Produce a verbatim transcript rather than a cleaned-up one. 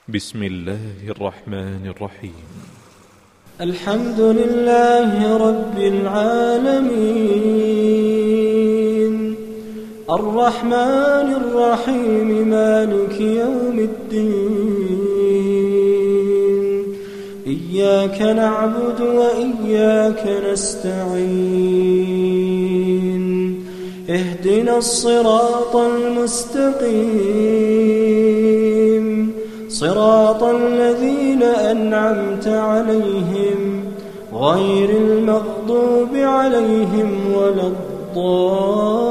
بسم الله الرحمن الرحيم. الحمد لله رب العالمين الرحمن الرحيم مالك يوم الدين إياك نعبد وإياك نستعين اهدنا الصراط المستقيم صراط الذين أنعمت عليهم غير المغضوب عليهم ولا الضالين.